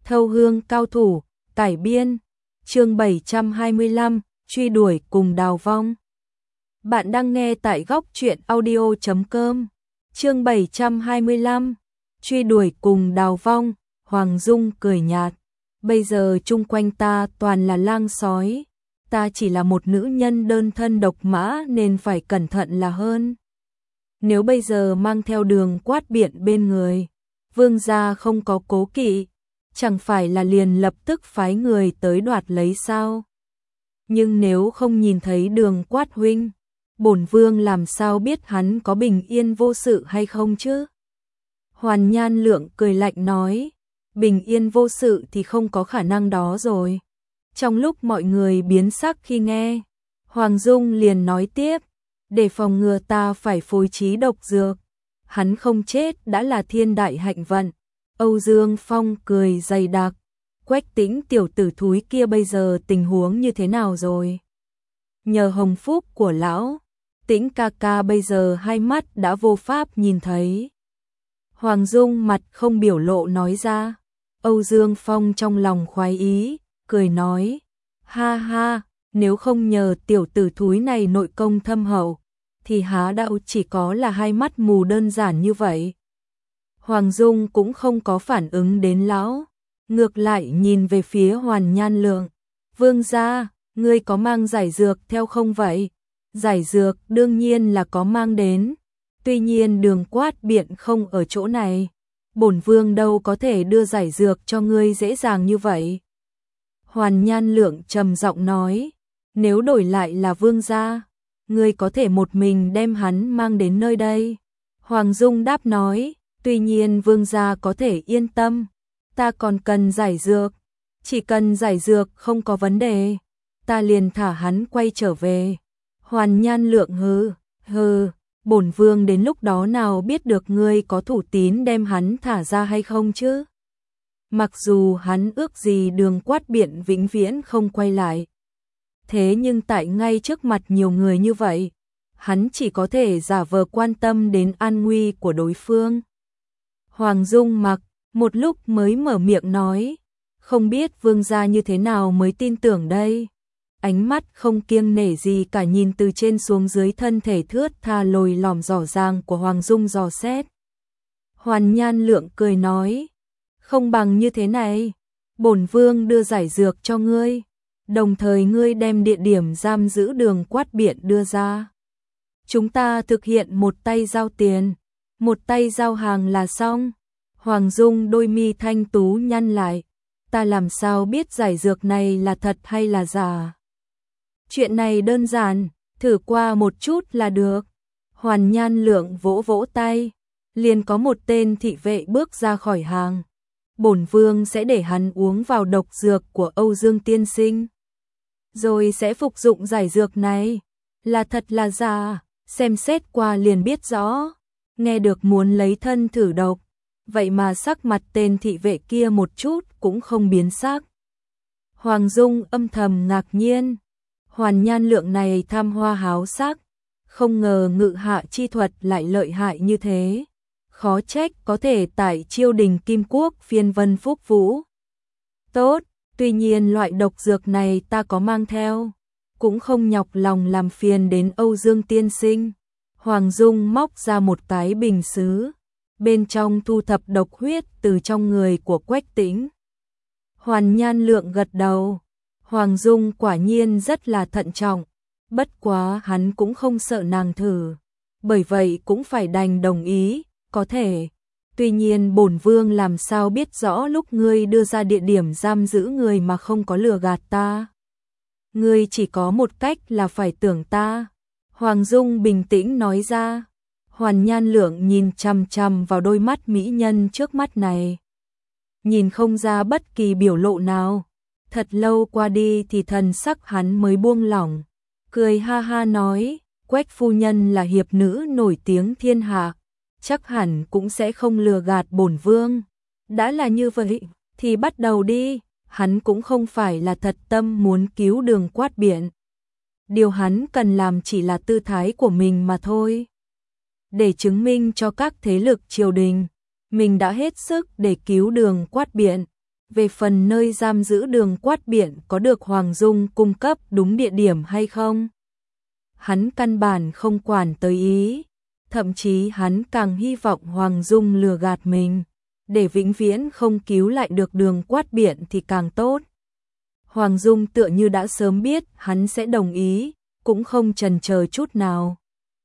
Thâu hương cao thủ, cải biên, chương 725, truy đuổi cùng đào vong. Bạn đang nghe tại góc truyện audio.com, chương 725, truy đuổi cùng đào vong. Hoàng Dung cười nhạt, bây giờ chung quanh ta toàn là lang sói, ta chỉ là một nữ nhân đơn thân độc mã nên phải cẩn thận là hơn. Nếu bây giờ mang theo Đường Quát Biện bên người, vương gia không có cố kỵ, chẳng phải là liền lập tức phái người tới đoạt lấy sao? Nhưng nếu không nhìn thấy Đường Quát huynh, bổn vương làm sao biết hắn có bình yên vô sự hay không chứ? Hoàn Nhan Lượng cười lạnh nói, bình yên vô sự thì không có khả năng đó rồi. Trong lúc mọi người biến sắc khi nghe, Hoàng Dung liền nói tiếp, để phòng ngừa ta phải phối trí độc dược. Hắn không chết đã là thiên đại hạnh vận. Âu Dương Phong cười dày đặc, Quách Tĩnh tiểu tử thúi kia bây giờ tình huống như thế nào rồi? Nhờ hồng phúc của lão, Tĩnh ca ca bây giờ hai mắt đã vô pháp nhìn thấy. Hoàng Dung mặt không biểu lộ nói ra. Âu Dương Phong trong lòng khoái ý, cười nói, ha ha, nếu không nhờ tiểu tử thúi này nội công thâm hậu, thì há đạo chỉ có là hai mắt mù đơn giản như vậy. Hoàng Dung cũng không có phản ứng đến lão, ngược lại nhìn về phía Hoàn Nhan Lượng. Vương gia, ngươi có mang giải dược theo không vậy? Giải dược đương nhiên là có mang đến, tuy nhiên Đường Quát Biện không ở chỗ này. Bổn vương đâu có thể đưa giải dược cho ngươi dễ dàng như vậy. Hoàn Nhan Lượng trầm giọng nói, nếu đổi lại là vương gia, ngươi có thể một mình đem hắn mang đến nơi đây. Hoàng Dung đáp nói, tuy nhiên vương gia có thể yên tâm, ta còn cần giải dược, chỉ cần giải dược không có vấn đề, ta liền thả hắn quay trở về. Hoàn Nhan Lượng hừ, bổn vương đến lúc đó nào biết được ngươi có thủ tín đem hắn thả ra hay không chứ? Mặc dù hắn ước gì Đường Quát Biện vĩnh viễn không quay lại, thế nhưng tại ngay trước mặt nhiều người như vậy, hắn chỉ có thể giả vờ quan tâm đến an nguy của đối phương. Hoàng Dung mặc một lúc mới mở miệng nói, không biết vương gia như thế nào mới tin tưởng đây. Ánh mắt không kiêng nể gì cả nhìn từ trên xuống dưới thân thể thướt tha lồi lỏm rõ ràng của Hoàng Dung dò xét. Hoàn Nhan Lượng cười nói, không bằng như thế này, bổn vương đưa giải dược cho ngươi, đồng thời ngươi đem địa điểm giam giữ Đường Quát Biện đưa ra. Chúng ta thực hiện một tay giao tiền, một tay giao hàng là xong. Hoàng Dung đôi mi thanh tú nhăn lại, ta làm sao biết giải dược này là thật hay là giả? Chuyện này đơn giản, thử qua một chút là được. Hoàn Nhan Lượng vỗ vỗ tay, liền có một tên thị vệ bước ra khỏi hàng. Bổn vương sẽ để hắn uống vào độc dược của Âu Dương tiên sinh, rồi sẽ phục dụng giải dược này. Là thật là giả, xem xét qua liền biết rõ. Nghe được muốn lấy thân thử độc, vậy mà sắc mặt tên thị vệ kia một chút cũng không biến sắc. Hoàng Dung âm thầm ngạc nhiên, Hoàn Nhan Lượng này tham hoa háo sắc, không ngờ ngự hạ chi thuật lại lợi hại như thế, khó trách có thể tại Chiêu Đình Kim Quốc phiên vân phúc vũ. Tốt, tuy nhiên loại độc dược này ta có mang theo, cũng không nhọc lòng làm phiền đến Âu Dương tiên sinh. Hoàng Dung móc ra một cái bình sứ, bên trong thu thập độc huyết từ trong người của Quách Tĩnh. Hoàn Nhan Lượng gật đầu, Hoàng Dung quả nhiên rất là thận trọng, bất quá hắn cũng không sợ nàng thử, bởi vậy cũng phải đành đồng ý, có thể. Tuy nhiên bổn vương làm sao biết rõ lúc ngươi đưa ra địa điểm giam giữ người mà không có lừa gạt ta? Ngươi chỉ có một cách là phải tưởng ta. Hoàng Dung bình tĩnh nói ra. Hoàn Nhan Lượng nhìn chằm chằm vào đôi mắt mỹ nhân trước mắt này, nhìn không ra bất kỳ biểu lộ nào. Thật lâu qua đi thì thần sắc hắn mới buông lỏng, cười ha ha nói, Quách phu nhân là hiệp nữ nổi tiếng thiên hạ, chắc hẳn cũng sẽ không lừa gạt bổn vương. Đã là như vậy, thì bắt đầu đi. Hắn cũng không phải là thật tâm muốn cứu Đường Quát Biện. Điều hắn cần làm chỉ là tư thái của mình mà thôi. Để chứng minh cho các thế lực triều đình, mình đã hết sức để cứu Đường Quát Biện. Về phần nơi giam giữ Đường Quát Biển có được Hoàng Dung cung cấp đúng địa điểm hay không, hắn căn bản không quản tới ý, thậm chí hắn càng hy vọng Hoàng Dung lừa gạt mình, để vĩnh viễn không cứu lại được Đường Quát Biển thì càng tốt. Hoàng Dung tựa như đã sớm biết hắn sẽ đồng ý, cũng không chần chờ chút nào.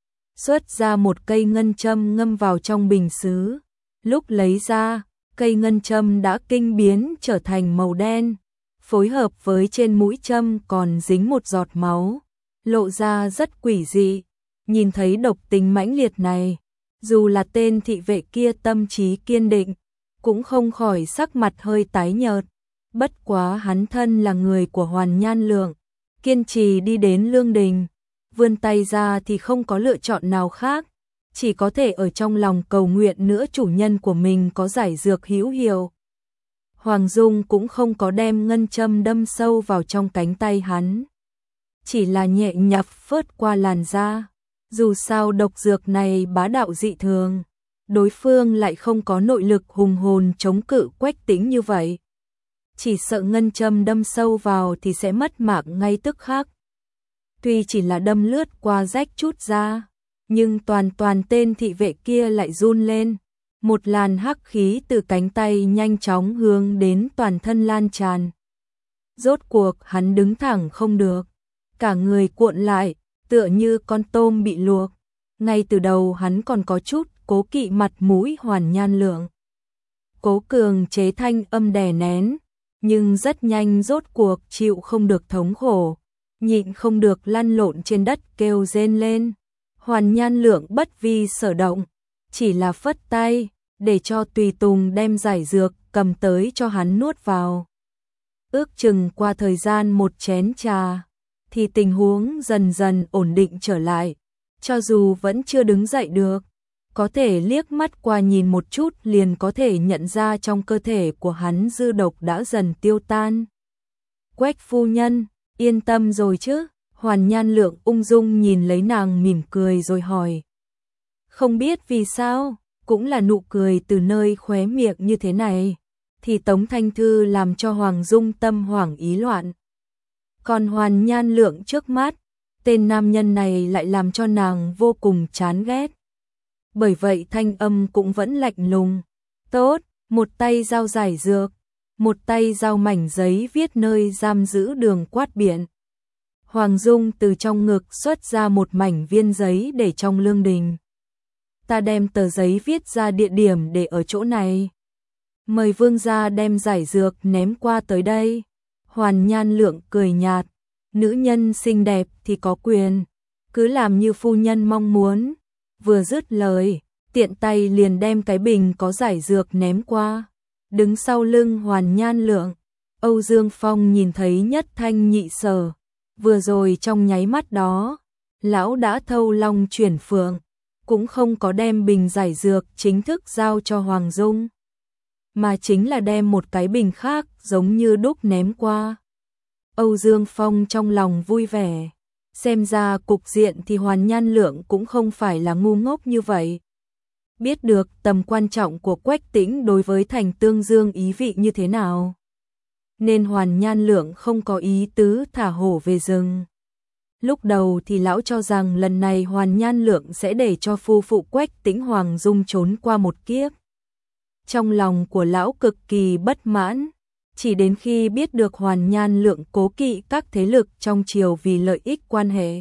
Xuất ra một cây ngân châm ngâm vào trong bình sứ, lúc lấy ra, cây ngân châm đã kinh biến trở thành màu đen, phối hợp với trên mũi châm còn dính một giọt máu, lộ ra rất quỷ dị. Nhìn thấy độc tính mãnh liệt này, dù là tên thị vệ kia tâm trí kiên định, cũng không khỏi sắc mặt hơi tái nhợt. Bất quá hắn thân là người của Hoàn Nhan Lượng, kiên trì đi đến lương đình, vươn tay ra thì không có lựa chọn nào khác, chỉ có thể ở trong lòng cầu nguyện nữa chủ nhân của mình có giải dược hữu hiệu. Hoàng Dung cũng không có đem ngân châm đâm sâu vào trong cánh tay hắn, chỉ là nhẹ nhàng phớt qua làn da. Dù sao độc dược này bá đạo dị thường, đối phương lại không có nội lực hùng hồn chống cự Quách Tĩnh như vậy. Chỉ sợ ngân châm đâm sâu vào thì sẽ mất mạng ngay tức khắc. Tuy chỉ là đâm lướt qua rách chút da, nhưng toàn tên thị vệ kia lại run lên. Một làn hắc khí từ cánh tay nhanh chóng hướng đến toàn thân lan tràn. Rốt cuộc hắn đứng thẳng không được, cả người cuộn lại, tựa như con tôm bị luộc. Ngay từ đầu hắn còn có chút cố kỵ mặt mũi Hoàn Nhan Lượng, cố cường chế thanh âm đè nén, nhưng rất nhanh rốt cuộc chịu không được thống khổ, nhịn không được lăn lộn trên đất kêu rên lên. Hoàn Nhan Lượng bất vi sở động, chỉ là phất tay, để cho tùy tùng đem giải dược cầm tới cho hắn nuốt vào. Ước chừng qua thời gian một chén trà, thì tình huống dần dần ổn định trở lại, cho dù vẫn chưa đứng dậy được, có thể liếc mắt qua nhìn một chút liền có thể nhận ra trong cơ thể của hắn dư độc đã dần tiêu tan. Quách phu nhân, yên tâm rồi chứ? Hoàn Nhan Lượng ung dung nhìn lấy nàng mỉm cười rồi hỏi. Không biết vì sao, cũng là nụ cười từ nơi khóe miệng như thế này, thì Tống Thanh Thư làm cho Hoàng Dung tâm hoảng ý loạn. Còn Hoàn Nhan Lượng trước mắt, tên nam nhân này lại làm cho nàng vô cùng chán ghét. Bởi vậy thanh âm cũng vẫn lạnh lùng. Tốt, một tay dao giải dược, một tay dao mảnh giấy viết nơi giam giữ Đường Quát Biển. Hoàng Dung từ trong ngực xuất ra một mảnh viên giấy để trong lương đình. Ta đem tờ giấy viết ra địa điểm để ở chỗ này. Mời vương gia đem giải dược ném qua tới đây. Hoàn Nhan Lượng cười nhạt, nữ nhân xinh đẹp thì có quyền, cứ làm như phu nhân mong muốn. Vừa dứt lời, tiện tay liền đem cái bình có giải dược ném qua. Đứng sau lưng Hoàn Nhan Lượng, Âu Dương Phong nhìn thấy nhất thanh nhị sở. Vừa rồi trong nháy mắt đó, lão đã thâu long chuyển phượng, cũng không có đem bình giải dược chính thức giao cho Hoàng Dung, mà chính là đem một cái bình khác giống như đúc ném qua. Âu Dương Phong trong lòng vui vẻ, xem ra cục diện thì Hoàn Nhan Lượng cũng không phải là ngu ngốc như vậy. Biết được tầm quan trọng của Quách Tĩnh đối với thành Tương Dương ý vị như thế nào, nên Hoàn Nhan Lượng không có ý tứ thả hổ về rừng. Lúc đầu thì lão cho rằng lần này Hoàn Nhan Lượng sẽ để cho phu phụ Quách Tĩnh Hoàng Dung trốn qua một kiếp. Trong lòng của lão cực kỳ bất mãn, chỉ đến khi biết được Hoàn Nhan Lượng cố kỵ các thế lực trong triều vì lợi ích quan hệ,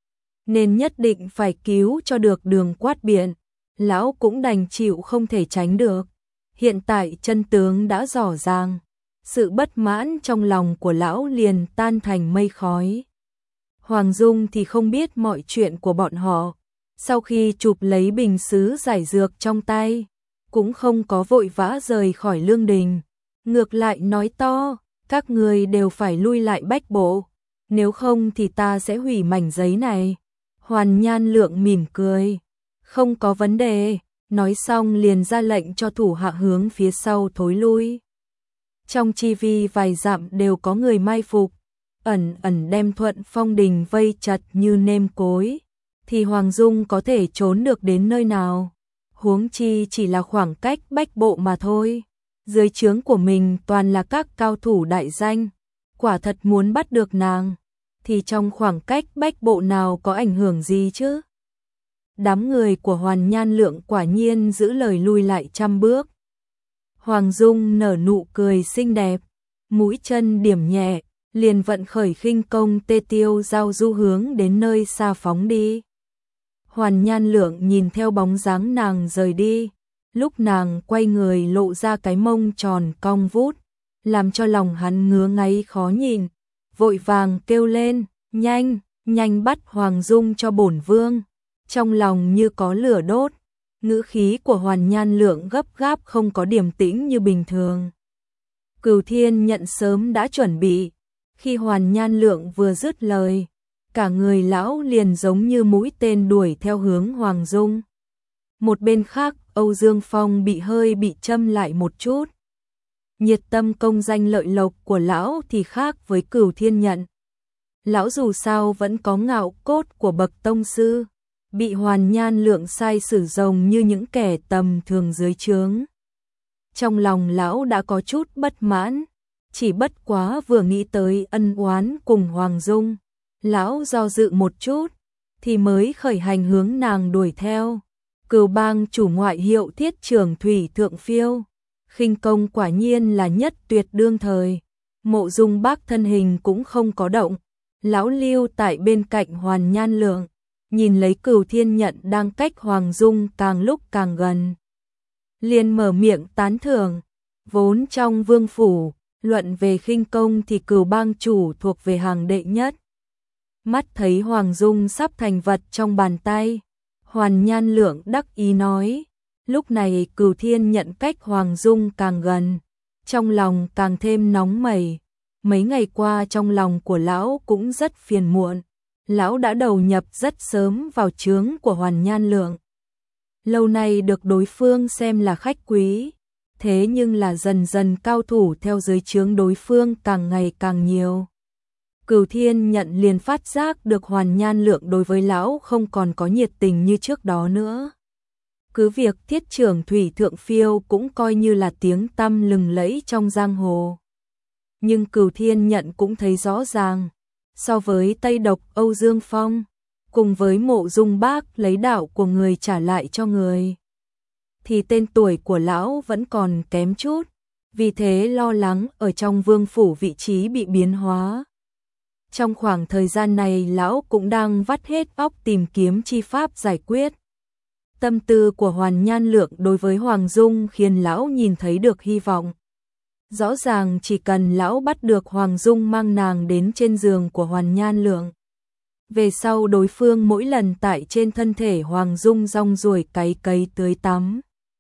nên nhất định phải cứu cho được Đường Quát Biển, lão cũng đành chịu không thể tránh được. Hiện tại chân tướng đã rõ ràng, sự bất mãn trong lòng của lão liền tan thành mây khói. Hoàng Dung thì không biết mọi chuyện của bọn họ, sau khi chụp lấy bình sứ giải dược trong tay, cũng không có vội vã rời khỏi lương đình, ngược lại nói to, các người đều phải lui lại bách bộ, nếu không thì ta sẽ hủy mảnh giấy này. Hoàn Nhan Lượng mỉm cười, không có vấn đề, nói xong liền ra lệnh cho thủ hạ hướng phía sau thối lui. Trong chi vi vài dặm đều có người mai phục, ẩn ẩn đem Thuận Phong Đình vây chặt như nêm cối, thì Hoàng Dung có thể trốn được đến nơi nào, huống chi chỉ là khoảng cách bách bộ mà thôi. Dưới trướng của mình toàn là các cao thủ đại danh, quả thật muốn bắt được nàng, thì trong khoảng cách bách bộ nào có ảnh hưởng gì chứ? Đám người của Hoàn Nhan Lượng quả nhiên giữ lời lui lại 100 bước. Hoàng Dung nở nụ cười xinh đẹp, mũi chân điểm nhẹ, liền vận khởi khinh công tê tiêu giao du hướng đến nơi xa phóng đi. Hoàn Nhan Lượng nhìn theo bóng dáng nàng rời đi, lúc nàng quay người lộ ra cái mông tròn cong vút, làm cho lòng hắn ngứa ngáy khó nhìn, vội vàng kêu lên, nhanh, nhanh bắt Hoàng Dung cho bổn vương. Trong lòng như có lửa đốt, ngữ khí của Hoàn Nhan Lượng gấp gáp không có điềm tĩnh như bình thường. Cửu Thiên Nhận sớm đã chuẩn bị, khi Hoàn Nhan Lượng vừa dứt lời, cả người lão liền giống như mũi tên đuổi theo hướng Hoàng Dung. Một bên khác, Âu Dương Phong bị châm lại một chút. Nhiệt tâm công danh lợi lộc của lão thì khác với Cửu Thiên Nhận. Lão dù sao vẫn có ngạo cốt của bậc tông sư, bị Hoàn Nhan Lượng sai sử rồng như những kẻ tầm thường dưới trướng. Trong lòng lão đã có chút bất mãn, chỉ bất quá vừa nghĩ tới ân oán cùng Hoàng Dung, lão do dự một chút, thì mới khởi hành hướng nàng đuổi theo. Cửu Bang chủ ngoại hiệu Thiết Trưởng Thủy Thượng Phiêu, khinh công quả nhiên là nhất tuyệt đương thời. Mộ Dung Bác thân hình cũng không có động, lão lưu tại bên cạnh Hoàn Nhan Lượng, nhìn lấy Cửu Thiên Nhận đang cách Hoàng Dung càng lúc càng gần, liền mở miệng tán thưởng. Vốn trong vương phủ, luận về khinh công thì Cửu Bang chủ thuộc về hàng đệ nhất. Mắt thấy Hoàng Dung sắp thành vật trong bàn tay, Hoàn Nhan Lượng đắc ý nói. Lúc này Cửu Thiên Nhận cách Hoàng Dung càng gần, trong lòng càng thêm nóng mẩy. Mấy ngày qua trong lòng của lão cũng rất phiền muộn, lão đã đầu nhập rất sớm vào trướng của Hoàn Nhan Lượng. Lâu nay được đối phương xem là khách quý, thế nhưng là dần dần cao thủ theo dưới trướng đối phương càng ngày càng nhiều. Cửu Thiên Nhận liền phát giác được Hoàn Nhan Lượng đối với lão không còn có nhiệt tình như trước đó nữa. Cứ việc Thiết Trưởng Thủy Thượng Phiêu cũng coi như là tiếng tăm lừng lẫy trong giang hồ, nhưng Cửu Thiên Nhận cũng thấy rõ ràng, so với Tây Độc Âu Dương Phong, cùng với Mộ Dung Bác lấy đạo của người trả lại cho người, thì tên tuổi của lão vẫn còn kém chút, vì thế lo lắng ở trong vương phủ vị trí bị biến hóa. Trong khoảng thời gian này lão cũng đang vắt hết óc tìm kiếm chi pháp giải quyết. Tâm tư của Hoàn Nhan Lượng đối với Hoàng Dung khiến lão nhìn thấy được hy vọng. Rõ ràng chỉ cần lão bắt được Hoàng Dung mang nàng đến trên giường của Hoàn Nhan Lượng, về sau đối phương mỗi lần tại trên thân thể Hoàng Dung rong ruổi cấy cấy tưới tắm,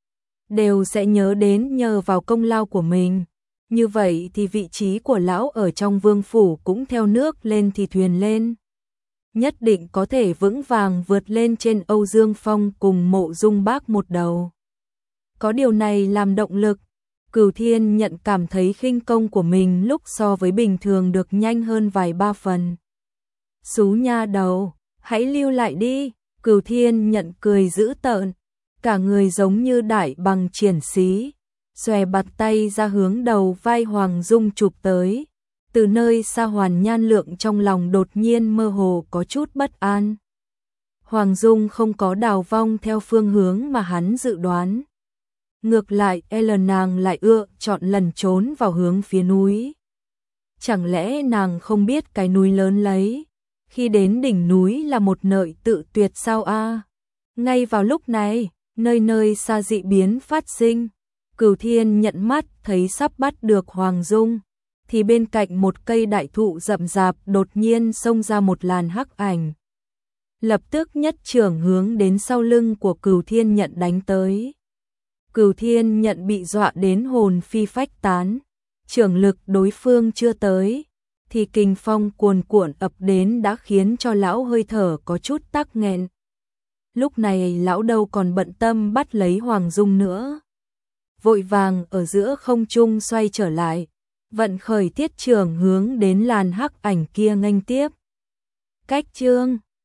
đều sẽ nhớ đến nhờ vào công lao của mình. Như vậy thì vị trí của lão ở trong vương phủ cũng theo nước lên thì thuyền lên, nhất định có thể vững vàng vượt lên trên Âu Dương Phong cùng Mộ Dung Bác một đầu. Có điều này làm động lực, Cửu Thiên Nhận cảm thấy khinh công của mình lúc so với bình thường được nhanh hơn vài ba phần. Xú nha đầu, hãy lưu lại đi. Cửu Thiên Nhận cười dữ tợn, cả người giống như đại bằng triển xí, xòe bạt tay ra hướng đầu vai Hoàng Dung chụp tới. Từ nơi xa Hoàn Nhan Lượng trong lòng đột nhiên mơ hồ có chút bất an. Hoàng Dung không có đào vong theo phương hướng mà hắn dự đoán. Ngược lại nàng lại chọn lần trốn vào hướng phía núi. Chẳng lẽ nàng không biết cái núi lớn lấy, khi đến đỉnh núi là một nơi tự tuyệt sao a? Ngay vào lúc này, nơi nơi xa dị biến phát sinh. Cửu Thiên Nhận mắt thấy sắp bắt được Hoàng Dung, thì bên cạnh một cây đại thụ rậm rạp đột nhiên xông ra một làn hắc ảnh. Lập tức nhất chưởng hướng đến sau lưng của Cửu Thiên Nhận đánh tới. Cửu Thiên Nhận bị dọa đến hồn phi phách tán, chưởng lực đối phương chưa tới, thì kình phong cuồn cuộn ập đến đã khiến cho lão hơi thở có chút tắc nghẹn. Lúc này lão đâu còn bận tâm bắt lấy Hoàng Dung nữa. Vội vàng ở giữa không trung xoay trở lại, vận khởi thiết trường hướng đến làn hắc ảnh kia nghênh tiếp. Cách chương